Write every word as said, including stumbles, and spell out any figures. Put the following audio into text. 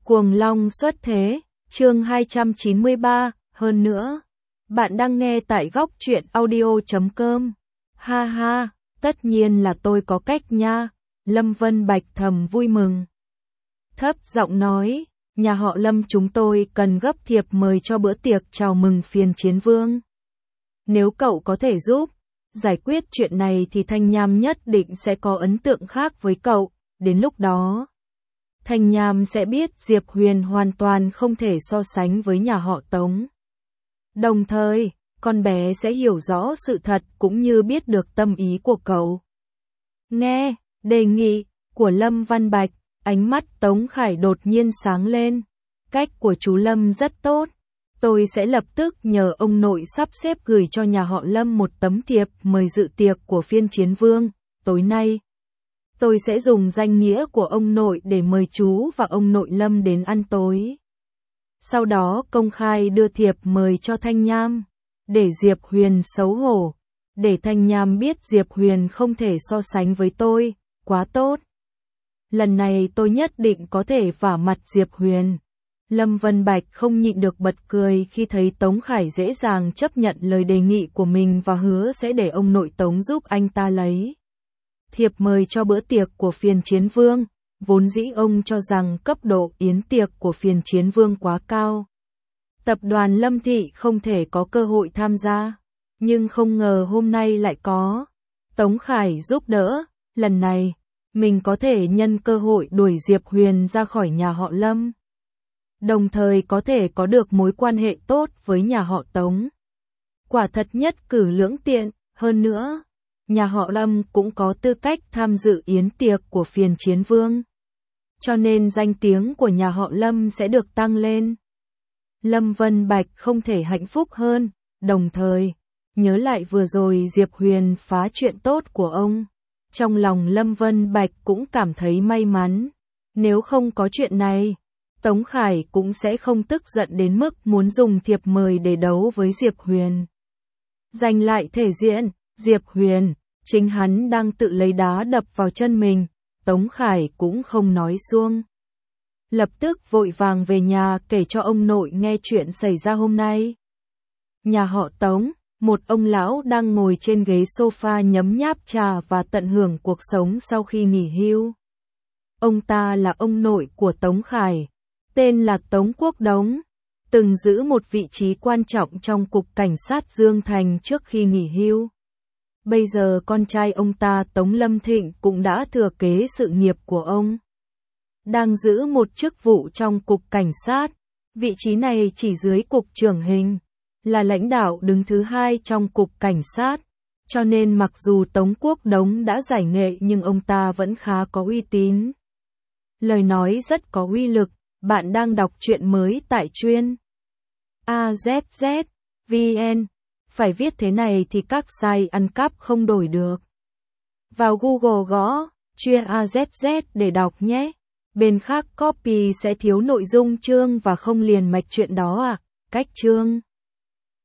Cuồng Long xuất thế, chương hai trăm chín mươi ba, hơn nữa. Bạn đang nghe tại góc truyện audio chấm com. Ha ha, tất nhiên là tôi có cách nha. Lâm Vân Bạch thầm vui mừng. Thấp giọng nói, nhà họ Lâm chúng tôi cần gấp thiệp mời cho bữa tiệc chào mừng phiên chiến vương. Nếu cậu có thể giúp giải quyết chuyện này thì Thanh Nham nhất định sẽ có ấn tượng khác với cậu, đến lúc đó Thanh Nham sẽ biết Diệp Huyền hoàn toàn không thể so sánh với nhà họ Tống. Đồng thời, con bé sẽ hiểu rõ sự thật cũng như biết được tâm ý của cậu. Nghe đề nghị của Lâm Văn Bạch, ánh mắt Tống Khải đột nhiên sáng lên. Cách của chú Lâm rất tốt. Tôi sẽ lập tức nhờ ông nội sắp xếp gửi cho nhà họ Lâm một tấm thiệp mời dự tiệc của phiên chiến vương. Tối nay, tôi sẽ dùng danh nghĩa của ông nội để mời chú và ông nội Lâm đến ăn tối. Sau đó công khai đưa thiệp mời cho Thanh Nham, để Diệp Huyền xấu hổ. Để Thanh Nham biết Diệp Huyền không thể so sánh với tôi, quá tốt. Lần này tôi nhất định có thể vả mặt Diệp Huyền. Lâm Vân Bạch không nhịn được bật cười khi thấy Tống Khải dễ dàng chấp nhận lời đề nghị của mình và hứa sẽ để ông nội Tống giúp anh ta lấy thiệp mời cho bữa tiệc của phiên chiến vương. Vốn dĩ ông cho rằng cấp độ yến tiệc của phiên chiến vương quá cao. Tập đoàn Lâm Thị không thể có cơ hội tham gia. Nhưng không ngờ hôm nay lại có Tống Khải giúp đỡ. Lần này, mình có thể nhân cơ hội đuổi Diệp Huyền ra khỏi nhà họ Lâm. Đồng thời có thể có được mối quan hệ tốt với nhà họ Tống. Quả thật nhất cử lưỡng tiện, hơn nữa, nhà họ Lâm cũng có tư cách tham dự yến tiệc của phiên chiến vương. Cho nên danh tiếng của nhà họ Lâm sẽ được tăng lên. Lâm Vân Bạch không thể hạnh phúc hơn, đồng thời, nhớ lại vừa rồi Diệp Huyền phá chuyện tốt của ông. Trong lòng Lâm Vân Bạch cũng cảm thấy may mắn. Nếu không có chuyện này, Tống Khải cũng sẽ không tức giận đến mức muốn dùng thiệp mời để đấu với Diệp Huyền. Giành lại thể diện, Diệp Huyền, chính hắn đang tự lấy đá đập vào chân mình, Tống Khải cũng không nói xuông. Lập tức vội vàng về nhà kể cho ông nội nghe chuyện xảy ra hôm nay. Nhà họ Tống, một ông lão đang ngồi trên ghế sofa nhấm nháp trà và tận hưởng cuộc sống sau khi nghỉ hưu. Ông ta là ông nội của Tống Khải, tên là Tống Quốc Đống, từng giữ một vị trí quan trọng trong cục cảnh sát Dương Thành trước khi nghỉ hưu. Bây giờ con trai ông ta Tống Lâm Thịnh cũng đã thừa kế sự nghiệp của ông. Đang giữ một chức vụ trong cục cảnh sát, vị trí này chỉ dưới cục trưởng hình, là lãnh đạo đứng thứ hai trong cục cảnh sát. Cho nên mặc dù Tống Quốc Đống đã giải nghệ nhưng ông ta vẫn khá có uy tín. Lời nói rất có uy lực. Bạn đang đọc truyện mới tại chuyên a zét zét vê en. Phải viết thế này thì các site ăn cắp không đổi được. Vào Google gõ chuyên a zét zét để đọc nhé. Bên khác copy sẽ thiếu nội dung chương và không liền mạch chuyện đó à. Cách chương